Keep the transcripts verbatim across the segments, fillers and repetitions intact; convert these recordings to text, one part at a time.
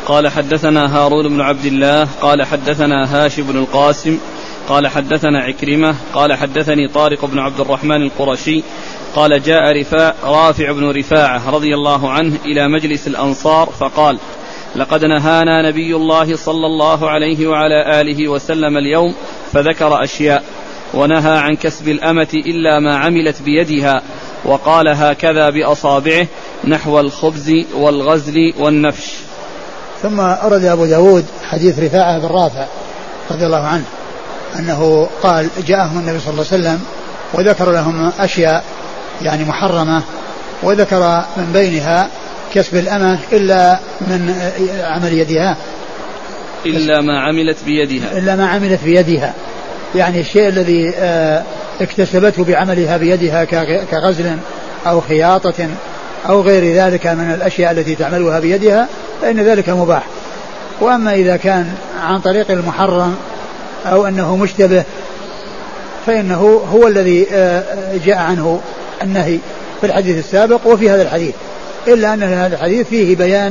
قال حدثنا هارون بن عبد الله قال حدثنا هاشم بن القاسم قال حدثنا عكرمة قال حدثني طارق بن عبد الرحمن القرشي قال جاء رفاع رافع بن رفاعة رضي الله عنه إلى مجلس الأنصار فقال لقد نهانا نبي الله صلى الله عليه وعلى آله وسلم اليوم فذكر أشياء ونهى عن كسب الأمة إلا ما عملت بيدها وقال هكذا بأصابعه نحو الخبز والغزل والنفش. ثم أرد أبو داود حديث رفاعة بن رافع رضي الله عنه أنه قال جاءهم النبي صلى الله عليه وسلم وذكر لهم أشياء يعني محرمة وذكر من بينها كسب الأمة إلا من عمل يدها إلا ما عملت بيدها إلا ما عملت بيدها يعني الشيء الذي اكتسبته بعملها بيدها كغزل أو خياطة أو غير ذلك من الأشياء التي تعملها بيدها فإن ذلك مباح. وأما إذا كان عن طريق المحرم أو أنه مشتبه فإنه هو الذي جاء عنه النهي في الحديث السابق وفي هذا الحديث، إلا أن هذا الحديث فيه بيان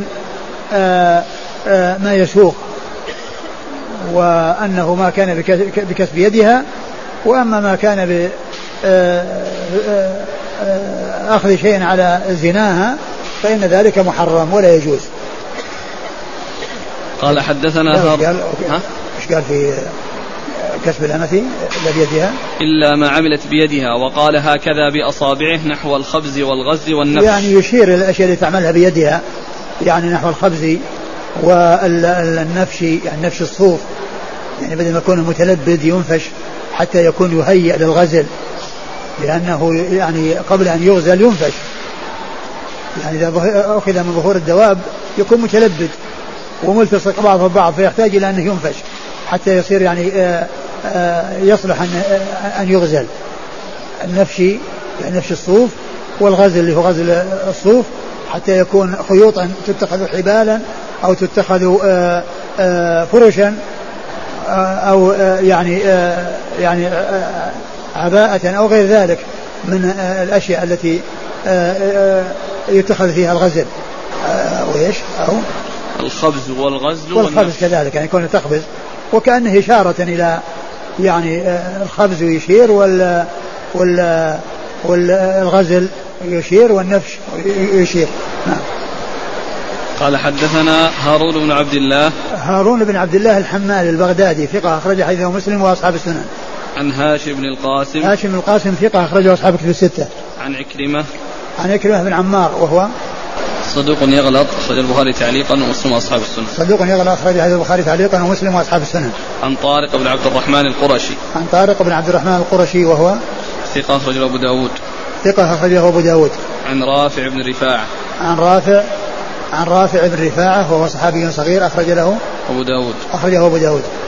ما يسوق وأنه ما كان بكسب يدها، وأما ما كان بأخذ شيء على زناها فإن ذلك محرم ولا يجوز. قال حدثنا هارون ايش قال في كسب الأمة بيدها إلا ما عملت بيدها وقال هكذا بأصابعه نحو الخبز والغزل والنفش، يعني يشير إلى الأشياء التي تعملها بيدها يعني نحو الخبز والنفش يعني نفش الصوف يعني بدل ما يكون المتلبد ينفش حتى يكون يهيئ للغزل لأنه يعني قبل أن يغزل ينفش يعني إذا أخذ من ظهور الدواب يكون متلبد وملتصق بعضه ببعض فيحتاج إلى أنه ينفش حتى يصير يعني آآ آآ يصلح أن, أن يغزل. النفش يعني نفش الصوف والغزل اللي هو غزل الصوف حتى يكون خيوطا تتخذ حبالا أو تتخذ آآ آآ فرشا أو يعني يعني عباءة أو غير ذلك من الأشياء التي يتخذ فيها الغزل وإيش أو الخبز والغزل والخبز كذلك يعني يكون تخبز وكأنه إشارة إلى يعني الخبز يشير وال وال والغزل يشير والنفش يشير. نعم. قال حدثنا هارون بن عبد الله هارون بن عبد الله الحمال البغدادي ثقة أخرج حديثه مسلم وأصحاب السنن. عن هاشم بن القاسم هاشم بن القاسم ثقة أخرجه أصحاب الكتب الستة. عن عكرمة عن عكرمة بن عمار وهو صدوق يغلط أخرج البخاري تعليقا ومسلم وأصحاب السنن. صدوق يغلط أخرج حديث البخاري تعليقا ومسلم وأصحاب السنن. عن طارق بن عبد الرحمن القرشي عن طارق بن عبد الرحمن القرشي وهو ثقة أخرجه أبو داود ثقة أخرجه أبو داود. عن رافع بن رفاعة عن رافع عن رافع بن رفاعة وهو صحابي صغير أخرج له أبو داود أخرجه أبو داود.